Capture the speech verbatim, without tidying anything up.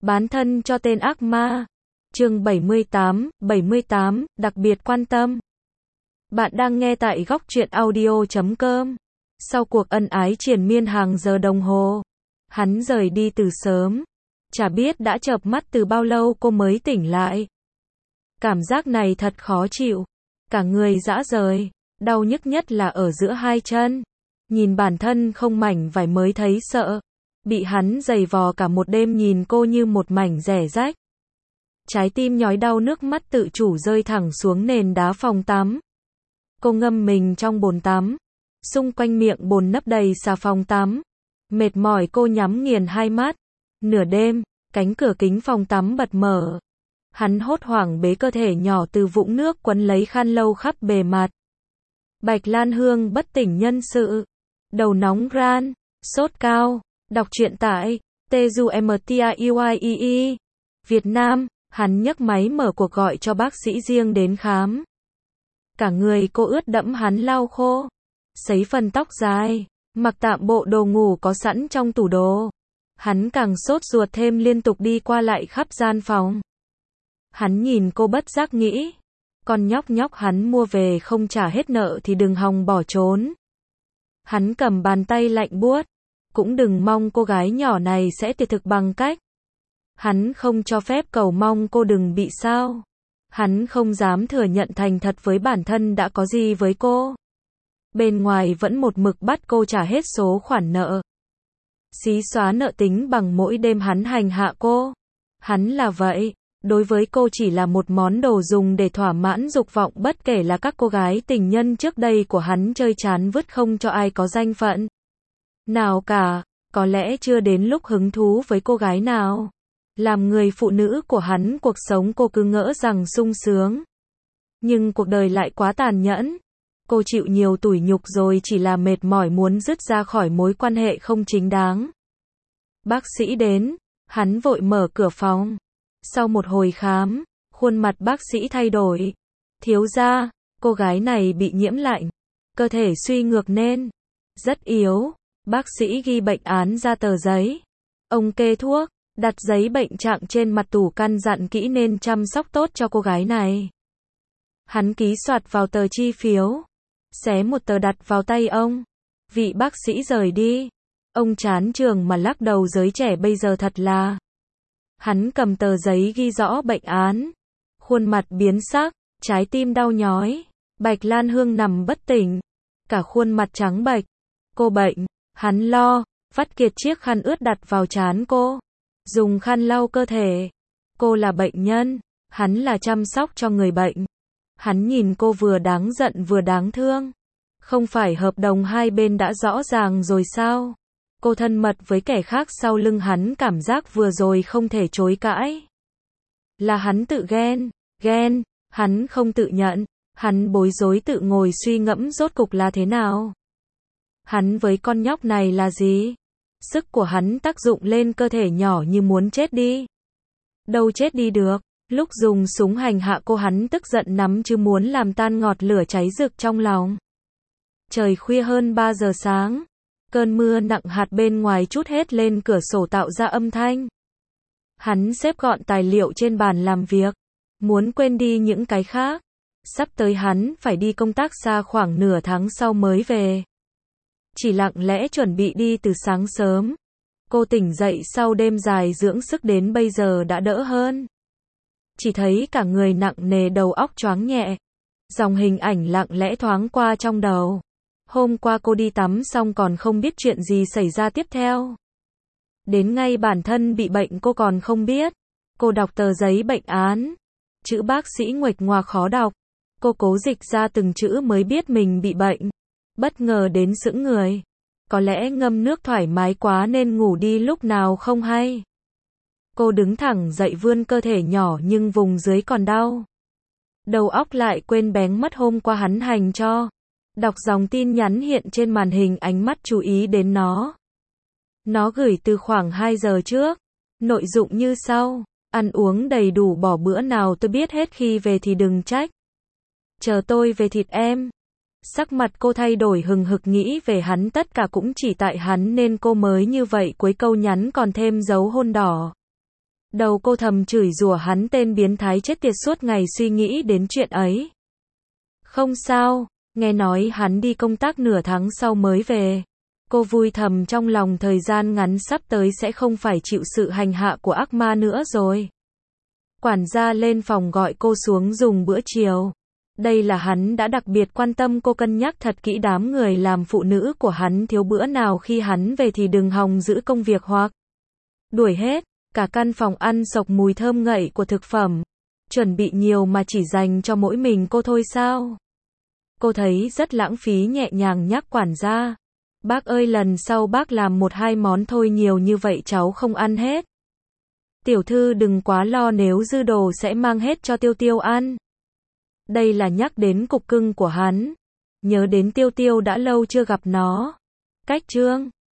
Bán thân cho tên ác ma. Chương bảy mươi tám, bảy mươi tám, đặc biệt quan tâm. Bạn đang nghe tại góc truyện audio chấm com. Sau cuộc ân ái triền miên hàng giờ đồng hồ, hắn rời đi từ sớm. Chả biết đã chợp mắt từ bao lâu cô mới tỉnh lại. Cảm giác này thật khó chịu. Cả người rã rời, đau nhức nhất là ở giữa hai chân. Nhìn bản thân không mảnh vải mới thấy sợ. Bị hắn giày vò cả một đêm nhìn cô như một mảnh rẻ rách. Trái tim nhói đau, nước mắt tự chủ rơi thẳng xuống nền đá phòng tắm. Cô ngâm mình trong bồn tắm. Xung quanh miệng bồn nấp đầy xà phòng tắm. Mệt mỏi cô nhắm nghiền hai mắt. Nửa đêm, cánh cửa kính phòng tắm bật mở. Hắn hốt hoảng bế cơ thể nhỏ từ vũng nước quấn lấy khăn lau khắp bề mặt. Bạch Lan Hương bất tỉnh nhân sự. Đầu nóng ran, sốt cao. Đọc truyện tại Tezuemtiaii. Việt Nam, hắn nhấc máy mở cuộc gọi cho bác sĩ riêng đến khám. Cả người cô ướt đẫm, hắn lau khô. Sấy phần tóc dài, mặc tạm bộ đồ ngủ có sẵn trong tủ đồ. Hắn càng sốt ruột thêm, liên tục đi qua lại khắp gian phòng. Hắn nhìn cô bất giác nghĩ, con nhóc nhóc hắn mua về không trả hết nợ thì đừng hòng bỏ trốn. Hắn cầm bàn tay lạnh buốt, cũng đừng mong cô gái nhỏ này sẽ tuyệt thực bằng cách. Hắn không cho phép cầu mong cô đừng bị sao. Hắn không dám thừa nhận thành thật với bản thân đã có gì với cô. Bên ngoài vẫn một mực bắt cô trả hết số khoản nợ. Xí xóa nợ tính bằng mỗi đêm hắn hành hạ cô. Hắn là vậy, đối với cô chỉ là một món đồ dùng để thỏa mãn dục vọng, bất kể là các cô gái tình nhân trước đây của hắn chơi chán vứt không cho ai có danh phận nào cả, có lẽ chưa đến lúc hứng thú với cô gái nào. Làm người phụ nữ của hắn, cuộc sống cô cứ ngỡ rằng sung sướng. Nhưng cuộc đời lại quá tàn nhẫn. Cô chịu nhiều tủi nhục rồi chỉ là mệt mỏi muốn dứt ra khỏi mối quan hệ không chính đáng. Bác sĩ đến, hắn vội mở cửa phòng. Sau một hồi khám, khuôn mặt bác sĩ thay đổi. Thiếu gia, cô gái này bị nhiễm lạnh, cơ thể suy ngược nên rất yếu. Bác sĩ ghi bệnh án ra tờ giấy. Ông kê thuốc, đặt giấy bệnh trạng trên mặt tủ, căn dặn kỹ nên chăm sóc tốt cho cô gái này. Hắn ký soạt vào tờ chi phiếu, xé một tờ đặt vào tay ông. Vị bác sĩ rời đi. Ông chán chường mà lắc đầu, giới trẻ bây giờ thật là. Hắn cầm tờ giấy ghi rõ bệnh án. Khuôn mặt biến sắc, trái tim đau nhói. Bạch Lan Hương nằm bất tỉnh, cả khuôn mặt trắng bệch. Cô bệnh. Hắn lo, vắt kiệt chiếc khăn ướt đặt vào trán cô. Dùng khăn lau cơ thể. Cô là bệnh nhân, hắn là chăm sóc cho người bệnh. Hắn nhìn cô vừa đáng giận vừa đáng thương. Không phải hợp đồng hai bên đã rõ ràng rồi sao? Cô thân mật với kẻ khác sau lưng hắn, cảm giác vừa rồi không thể chối cãi. Là hắn tự ghen, ghen, hắn không tự nhận, hắn bối rối tự ngồi suy ngẫm rốt cục là thế nào. Hắn với con nhóc này là gì? Sức của hắn tác dụng lên cơ thể nhỏ như muốn chết đi. Đâu chết đi được. Lúc dùng súng hành hạ cô, hắn tức giận nắm chứ muốn làm tan ngọt lửa cháy rực trong lòng. Trời khuya hơn ba giờ sáng. Cơn mưa nặng hạt bên ngoài trút hết lên cửa sổ tạo ra âm thanh. Hắn xếp gọn tài liệu trên bàn làm việc. Muốn quên đi những cái khác. Sắp tới hắn phải đi công tác xa, khoảng nửa tháng sau mới về. Chỉ lặng lẽ chuẩn bị đi từ sáng sớm. Cô tỉnh dậy sau đêm dài dưỡng sức đến bây giờ đã đỡ hơn. Chỉ thấy cả người nặng nề, đầu óc choáng nhẹ. Dòng hình ảnh lặng lẽ thoáng qua trong đầu. Hôm qua cô đi tắm xong còn không biết chuyện gì xảy ra tiếp theo. Đến ngay bản thân bị bệnh cô còn không biết. Cô đọc tờ giấy bệnh án. Chữ bác sĩ nguệch ngoạc khó đọc. Cô cố dịch ra từng chữ mới biết mình bị bệnh. Bất ngờ đến sững người. Có lẽ ngâm nước thoải mái quá nên ngủ đi lúc nào không hay. Cô đứng thẳng dậy, vươn cơ thể nhỏ nhưng vùng dưới còn đau. Đầu óc lại quên bén mất hôm qua hắn hành cho. Đọc dòng tin nhắn hiện trên màn hình, ánh mắt chú ý đến nó. Nó gửi từ khoảng hai giờ trước. Nội dụng như sau: ăn uống đầy đủ, bỏ bữa nào tôi biết hết, khi về thì đừng trách. Chờ tôi về thịt em. Sắc mặt cô thay đổi hừng hực, nghĩ về hắn, tất cả cũng chỉ tại hắn nên cô mới như vậy, cuối câu nhắn còn thêm dấu hôn đỏ. Đầu cô thầm chửi rủa hắn tên biến thái chết tiệt suốt ngày suy nghĩ đến chuyện ấy. Không sao, nghe nói hắn đi công tác nửa tháng sau mới về. Cô vui thầm trong lòng thời gian ngắn sắp tới sẽ không phải chịu sự hành hạ của ác ma nữa rồi. Quản gia lên phòng gọi cô xuống dùng bữa chiều. Đây là hắn đã đặc biệt quan tâm cô, cân nhắc thật kỹ đám người làm phụ nữ của hắn thiếu bữa nào khi hắn về thì đừng hòng giữ công việc hoặc đuổi hết. Cả căn phòng ăn sộc mùi thơm ngậy của thực phẩm. Chuẩn bị nhiều mà chỉ dành cho mỗi mình cô thôi sao? Cô thấy rất lãng phí, nhẹ nhàng nhắc quản gia. Bác ơi, lần sau bác làm một hai món thôi, nhiều như vậy cháu không ăn hết. Tiểu thư đừng quá lo, nếu dư đồ sẽ mang hết cho Tiêu Tiêu ăn. Đây là nhắc đến cục cưng của hắn. Nhớ đến Tiêu Tiêu đã lâu chưa gặp nó. Cách chương